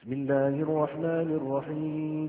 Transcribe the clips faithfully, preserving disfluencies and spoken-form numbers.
بسم الله الرحمن الرحيم.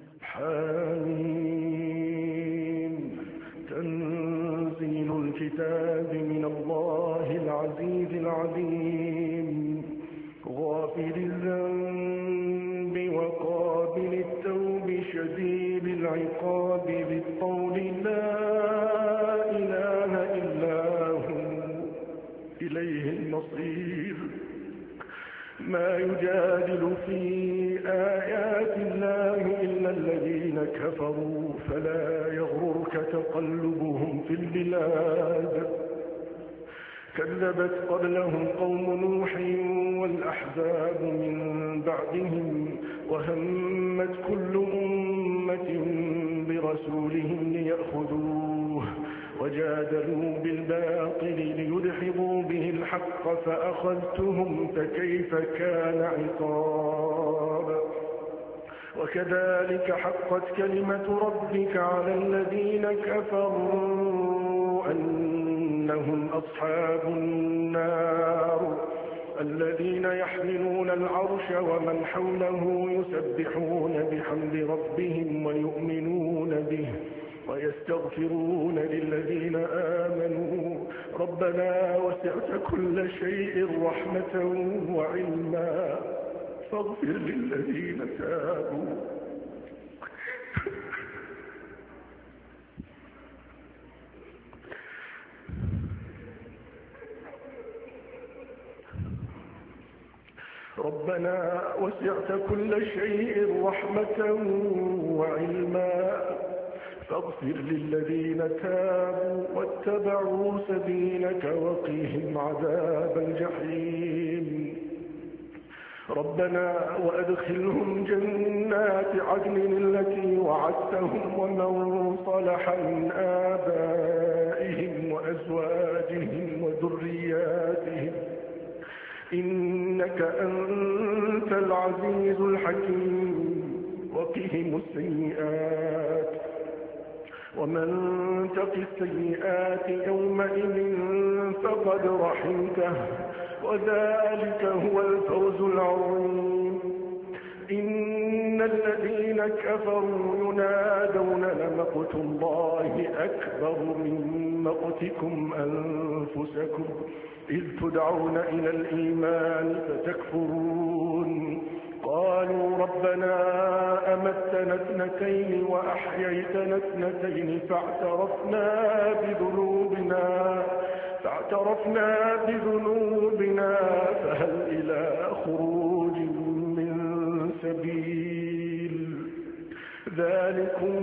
حميم. تنزيل الكتاب من الله العزيز العليم. غافر الذنب وقابل التوب شديد العقاب بالقول لا إله إلا هو إليه المصير. ما يجادل في آيات الله إلا الذين كفروا فلا يغررك تقلبهم في البلاد. كذبت قبلهم قوم نوح والأحزاب من بعدهم وهمت كل أمة برسولهم ليأخذوه وجادلوا بالباطل ليدحضوا به الحق فأخذتهم فكيف كان عقاب. وكذلك حقت كلمة ربك على الذين كفروا أنهم أصحاب النار الذين يحملون العرش ومن حوله يسبحون بحمد ربهم ويؤمنون به ويستغفرون للذين آمنوا ربنا وسعت كل شيء رحمة وعلما فاغفر للذين تابوا ربنا وسعت كل شيء رحمة وعلما فاغفر للذين تابوا واتبعوا سبيلك وقهم عذاب الجحيم. ربنا وأدخلهم جنات عدن التي وعدتهم ومن صلح من آبائهم وأزواجهم وذرياتهم إنك أنت العزيز الحكيم. وقهم السيئات ومن تق السيئات يومئذ فقد رحمته وذلك هو الفوز العظيم. إن الذين كفروا ينادون لمقت الله أكبر من مقتكم أنفسكم إذ تدعون إلى الإيمان فتكفرون. قالوا ربنا أمتنا اثنتين وأحييتنا اثنتين فاعترفنا بذنوبنا فاعترفنا بذنوبنا فهل إلى خروج من سبيل. ذلكم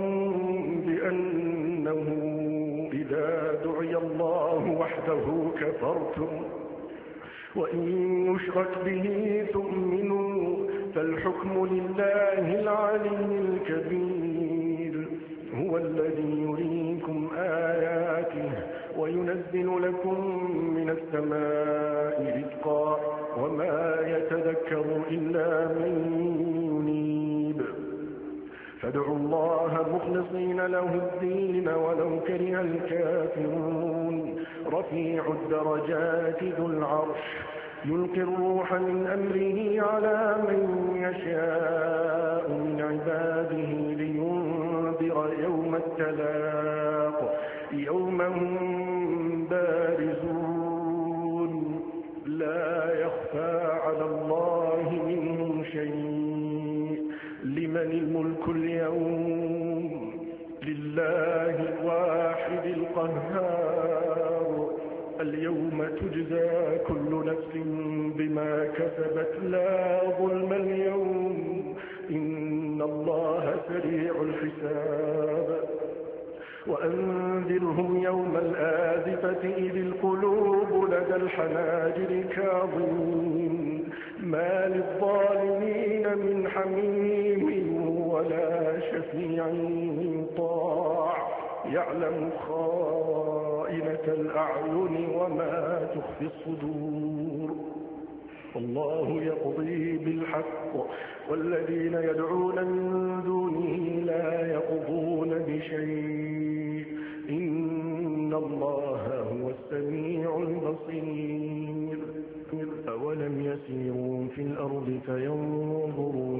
بأنه إذا دعي الله وحده كفرتم وإن يشرك به تؤمنوا فالحكم لله العلي الكبير. هو الذي يريكم آياته وينزل لكم من السماء رزقا وما يتذكر إلا من ينيب. فادعوا الله مخلصين له الدين ولو كره الكافرون. رفيع الدرجات ذو العرش يلقي الروح من أمره على من يشاء من عباده لينذر يوم التلاق يوم هم بارزون لا يخفى على الله منهم شيء. لمن الملك اليوم لله الواحد القهار. اليوم تجزى كل نفس بما كسبت لا ظلم اليوم إن الله سريع الحساب. وأنذرهم يوم الآزفة إذ القلوب لدى الحناجر كاظمين ما للظالمين من حميم ولا شفيع يطاع يعلم خائنة الأعين وما تخفي الصدور. الله يقضي بالحق والذين يدعون من دونه لا يقضون بشيء إن الله هو السميع البصير. أولم يسيروا في الأرض فينظروا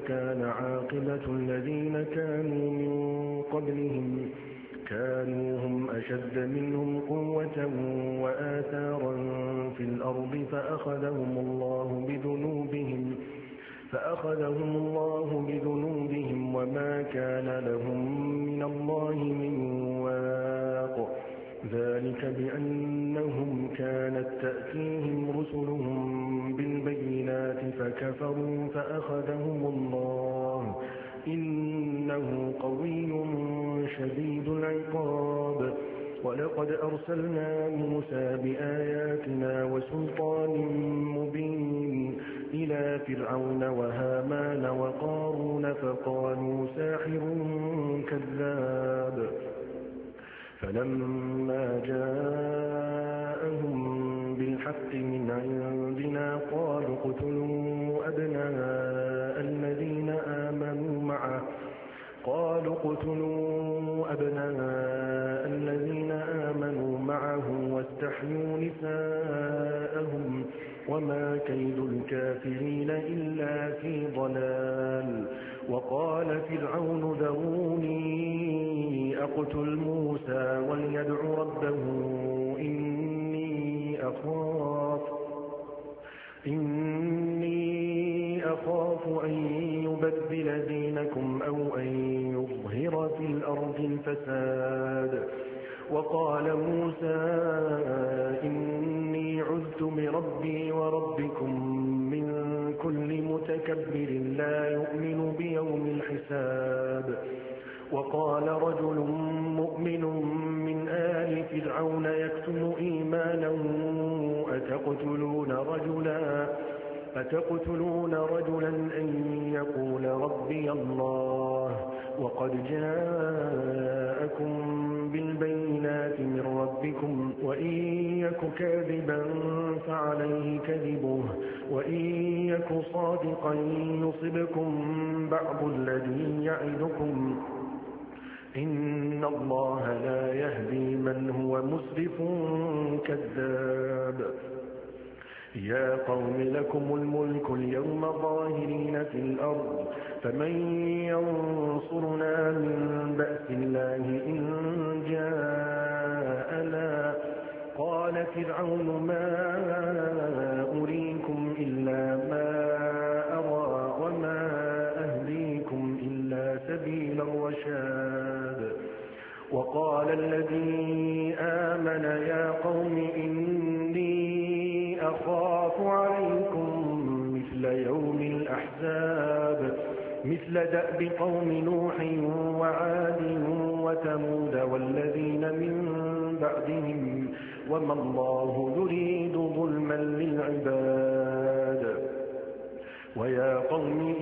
كان عاقبة الذين كانوا من قبلهم كانوا هم أشد منهم قوة وآثارا في الأرض فأخذهم الله بذنوبهم فأخذهم الله بذنوبهم وما كان لهم من الله من واق ذلك بأنهم كانت تأتيهم رسلهم بالبينات فكفروا فأخذهم الله إنه قوي شديد العقاب ولقد أرسلنا موسى بآياتنا وسلطان مبين إلى فرعون وهامان وقارون فقالوا ساحر كذاب فلما جاءهم بالحق من عندنا قالوا اقتلوا أبناء الذين آمنوا معه قالوا اقتلوا أبناء الذين آمنوا معه واستحيوا نساءهم وما كيد الكافرين إلا في ضلال وقال فرعون ذروني أقتل موسى وليدع ربه إني أخاف إني أخاف أن يبدل دينكم أو أن يظهر في الأرض الفساد وقال موسى إني عذت بربي وربكم من كل متكبر لا يؤمن بيوم الحساب وقال رجل مؤمن من آل فرعون يكتم إيمانه أتقتلون رجلا أتقتلون رجلا أن يقول ربي الله وقد جاءكم بالبينات من ربكم وإن يك كاذبا فعليه كذبه وإن يك صادقا يصبكم بعض الذي يعدكم إن الله لا يهدي من هو مسرف كذاب يا قوم لكم الملك اليوم ظاهرين في الأرض فمن ينصرنا من بأس الله إن جاءنا قال فرعون ما أريكم إلا ما أرى وما أهديكم إلا سبيل الرشاد وقال الذي آمن يا قوم إني أخاف عليكم مثل يوم الأحزاب مثل دأب قوم نوح وعاد وثمود والذين من بعدهم وما الله يريد ظلما للعباد ويا قوم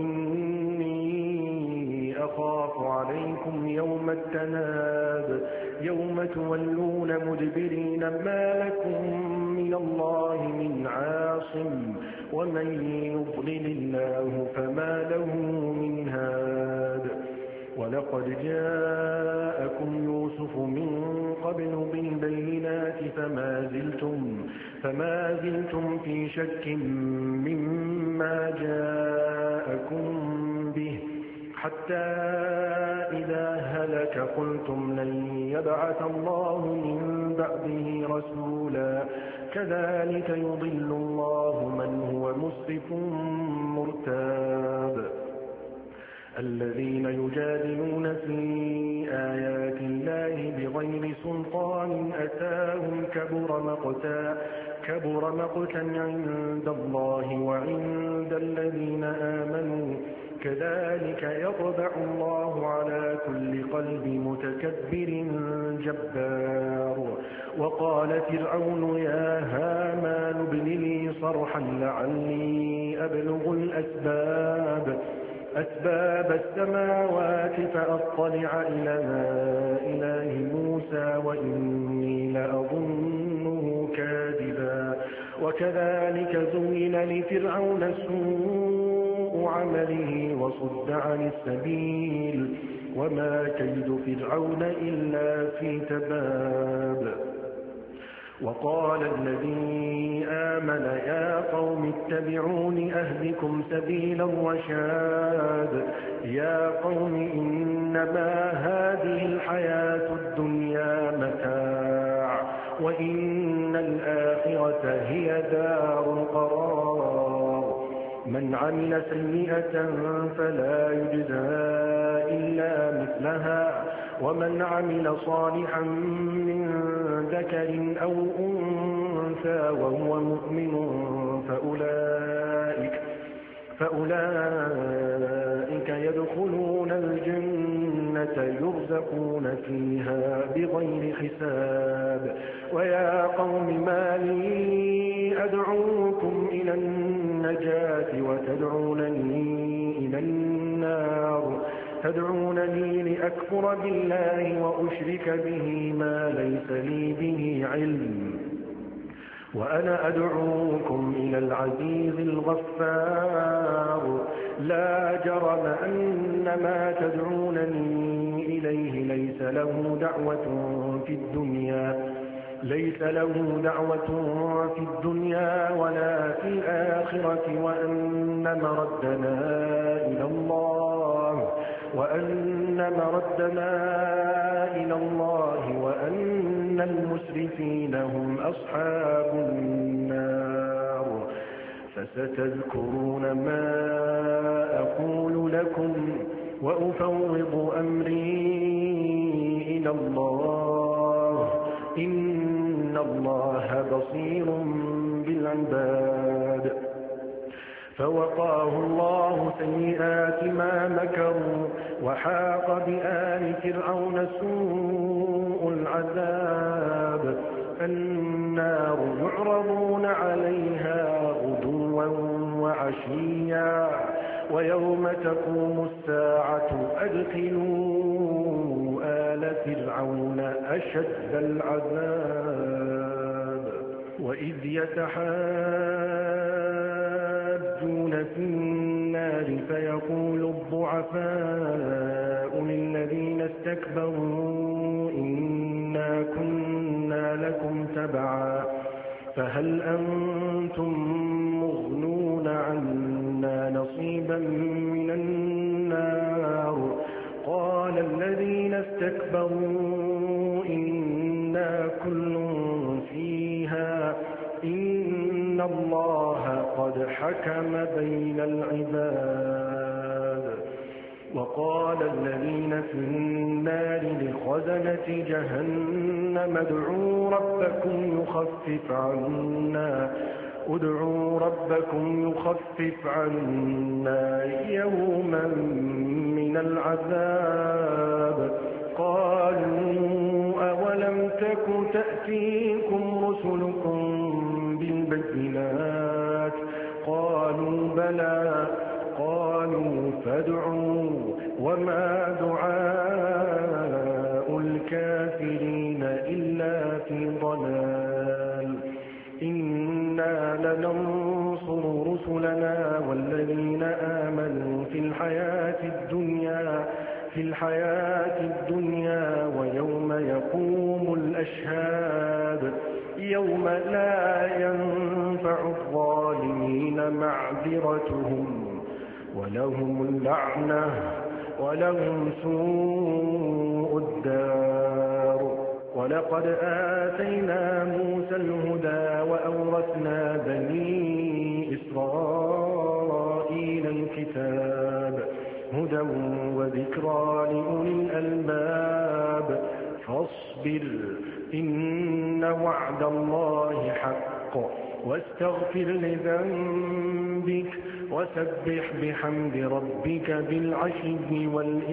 إني أخاف عليكم يوم التناد يوم تولون مدبرين ما لكم من الله من عاصم ومن يضلل الله فما له من هاد ولقد جاءكم يوسف من قبل بالبينات فما زلتم, فما زلتم في شك مما جاءكم به حتى إذا هلك قلتم لن يبعث الله من بعده رسولا كذلك يضل الله من هو مسرف مرتاب الذين يجادلون في آيات الله بغير سلطان أتاهم كبر مقتا كبر مقتا عند الله وعند الذين آمنوا كذلك يطبع الله على كل قلب متكبر جبار وقال فرعون يا هامان ابن لي صرحا لعلي أبلغ الأسباب أسباب السماوات فأطلع إلى إله موسى وإني لأظنه كاذبا وكذلك زين لفرعون سوء عمله وصد عن السبيل وما كيد فرعون إلا في تباب وقال الذي آمن يا قوم اتبعون أهدكم سبيل الرشاد يا قوم إنما هذه الحياة الدنيا متاع وإن الآخرة هي دار القرار من عمل سيئة فلا يجزى إلا مثلها ومن عمل صالحا من ذكر أو أنثى وهو مؤمن فأولئك, فأولئك يدخلون الجنة يرزقون فيها بغير حساب ويا قوم ما لي أدعوكم إلى النجاة وتدعونني إلى النار تدعونني لأكفر بالله وأشرك به ما ليس لي به علم وأنا أدعوكم إلى العزيز الغفار لا جرم أن ما تدعونني إليه ليس له دعوة في الدنيا ليس له دعوة في الدنيا ولا في الآخرة وأن مردنا إلى الله وأن مردنا إلى الله وأن المسرفين هم أصحاب النار فستذكرون ما أقول لكم وأفوض أمري إلى الله إن الله بصير بالعباد فوقاه الله سيئات ما مكروا وحاق بآل فرعون سوء العذاب النار يعرضون عليها غدوا وعشيا ويوم تقوم الساعة أدخلوا آل فرعون أشد العذاب وإذ يتحاجون في النار فيقول الضعفاء للذين استكبروا إنا كنا لكم تبعا فهل أنتم مغنون عنا نصيبا من النار قال الذين استكبروا إنا كل فيها إن الله قد حكم بين العباد وقال الذين في النار لخزنة جهنم ادعوا ربكم يخفف عنا ادعوا ربكم يخفف عنا يوما من العذاب قالوا أولم تك تأتيكم رسلكم بالبينات قالوا بلى قالوا فادعوا وما دعاء الكافرين إلا في ضلال إنا لننصر رسلنا والذين آمنوا في الحياة الدنيا في الحياة الدنيا ويوم يقوم الأشهاد يوم لا ينفع الظالمين معذرتهم ولهم اللعنة ولهم سوء الدار ولقد آتينا موسى الهدى وأورثنا بني إسرائيل الكتاب هدى وذكرى لأولي الألباب فاصبر إن وعد الله حق واستغفر لذنبك وسبح بحمد ربك بالعشي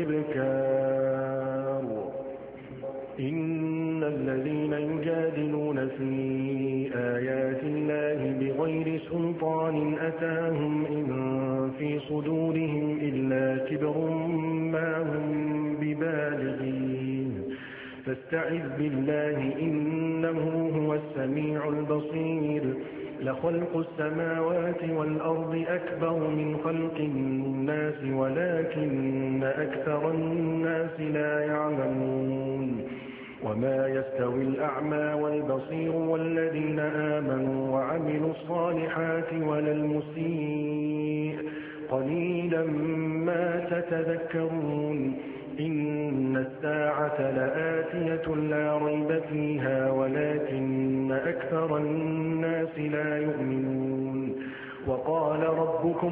والإبكار إن الذين يجادلون في آيات الله بغير سلطان أتاهم إن في صدورهم إلا كبر ما هم ببالغين فاستعذ بالله إنه هو السميع البصير لخلق السماوات والأرض أكبر من خلق الناس ولكن أكثر الناس لا يعلمون وما يستوي الأعمى والبصير والذين آمنوا وعملوا الصالحات ولا المسيء قليلا ما تتذكرون إن الساعة لآتية لا ريب فيها ولكن أكثر الناس لا يؤمنون وقال ربكم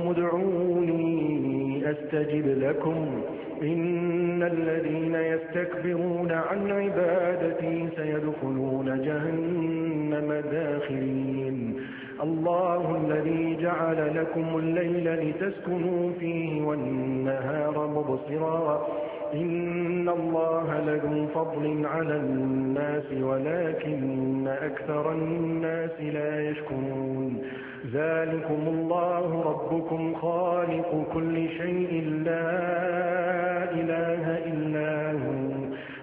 ادعوني أستجب لكم إن الذين يستكبرون عن عبادتي سيدخلون جهنم داخرين الله الذي جعل لكم الليل لتسكنوا فيه والنهار مبصرا إن الله لذو فضل على الناس ولكن أكثر الناس لا يشكرون ذلكم الله ربكم خالق كل شيء لا إله إلا هو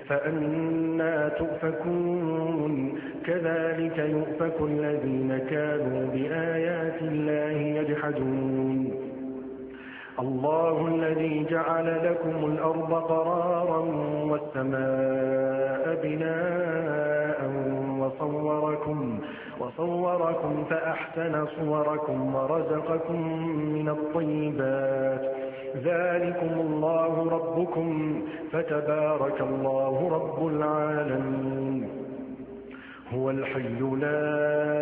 فأنا تؤفكون كذلك يؤفك الذين كانوا بآيات الله يجحدون الله الذي جعل لكم الأرض قرارا والسماء بناء وصوركم, وصوركم فأحسن صوركم ورزقكم من الطيبات ذلكم الله ربكم فتبارك الله رب العالمين هو الحي لا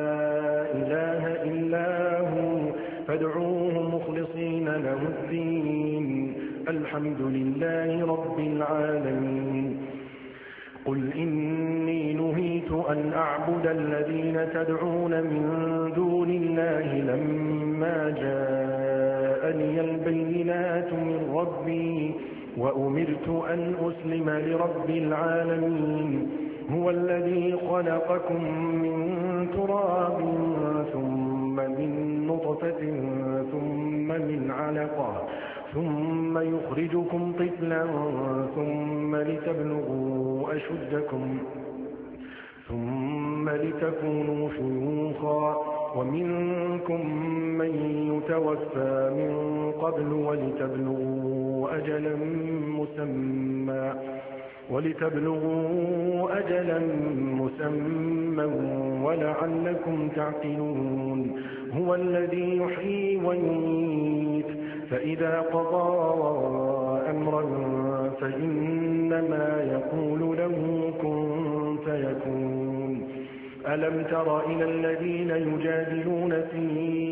إله إلا هو فادعوه مخلصين له الدين الحمد لله رب العالمين قل إني نهيت أن أعبد الذين تدعون من دون الله لما جاءني البينات من ربي وأمرت أن أسلم لرب العالمين هو الذي خلقكم من تراب ثم من نطفة ثم من علقة ثم يخرجكم طفلا ثم لتبلغوا أشدكم ثم لتكونوا شيوخا ومنكم من يتوفى من قبل ولتبلغوا أجلا مسمى ولتبلغوا أجلا مسمى ولعلكم تعقلون هو الذي يحيي ويميت فإذا قضى أمرا فإنما يقول له كن فيكون ألم تر إلى الذين يجادلون في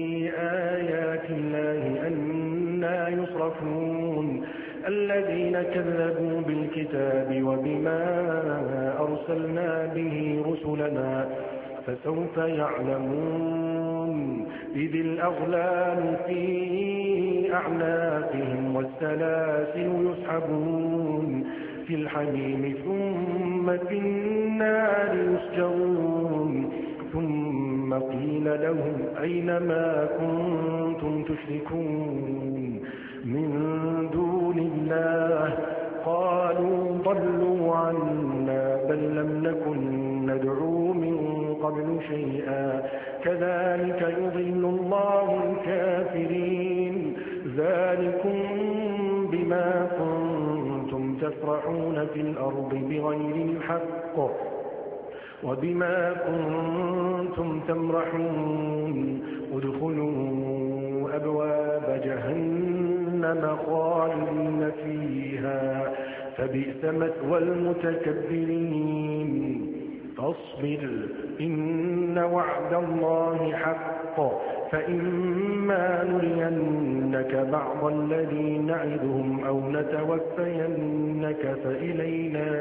آيات الله أنى يصرفون الذين كذبوا بالكتاب وبما أرسلنا به رسلنا فسوف يعلمون إذ الأغلال في أعناقهم والسلاسل يسحبون في الحميم ثم في النار يسجرون ثم قيل لهم أين ما كنتم تشركون من دون الله قالوا ضلوا عنا بل لم نكن ندعو من قبل شيئا كذلك يضل الله الكافرين ذلكم بما كنتم تفرحون في الأرض بغير الحق وبما كنتم تمرحون ادخلوا أبواب جهنم خالدين فيها فبئس مثوى المتكبرين فاصبر إن وعد الله حق فإما نرينك بعض الذي نعدهم أو نتوفينك فإلينا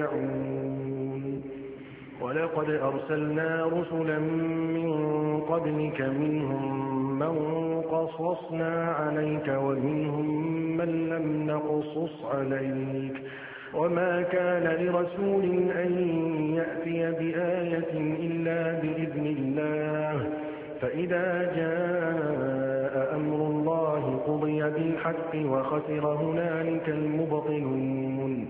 يرجعون ولقد أرسلنا رسلا من قبلك منهم من قصصنا عليك ومنهم من لم نقصص عليك وما كان لرسول أن يأتي بآية إلا بإذن الله فإذا جاء أمر الله قضي بالحق وخسر هنالك المبطلون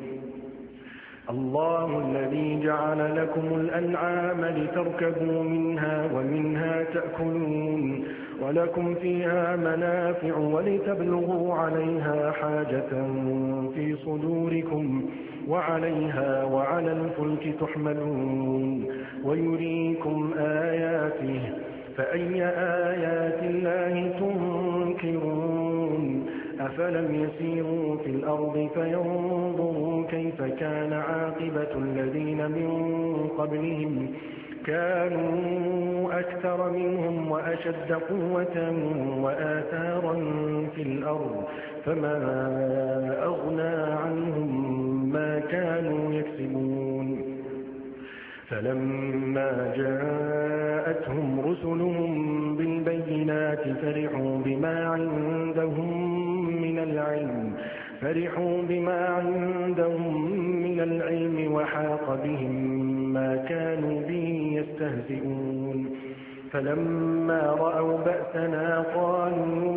الله الذي جعل لكم الأنعام لتركبوا منها ومنها تأكلون ولكم فيها منافع ولتبلغوا عليها حاجة في صدوركم وعليها وعلى الفلك تحملون ويريكم آياته فأي آيات الله تنكرون أفلم يسيروا في الأرض فينظروا كيف كان عاقبة الذين من قبلهم كانوا أكثر منهم وأشد قوة وآثارا في الأرض فما أغنى عنهم ما كانوا يكسبون فلما جاءتهم رسلهم بالبينات فرحوا بما عندهم من العلم فرحوا بما عندهم من العلم وحاق بهم ما كانوا به يستهزئون فلما رأوا بأسنا قالوا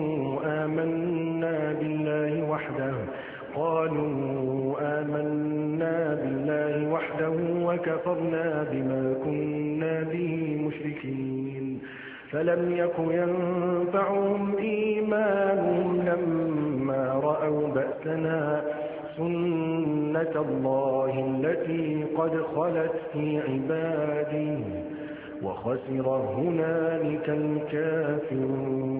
آمنا بالله وحده قالوا آمنا بالله وحده وكفرنا بما كنا به مشركين فلم يك ينفعهم إيمانهم لما رأوا بأسنا سنة الله التي قد خلت في عباده وخسر هنالك الكافرون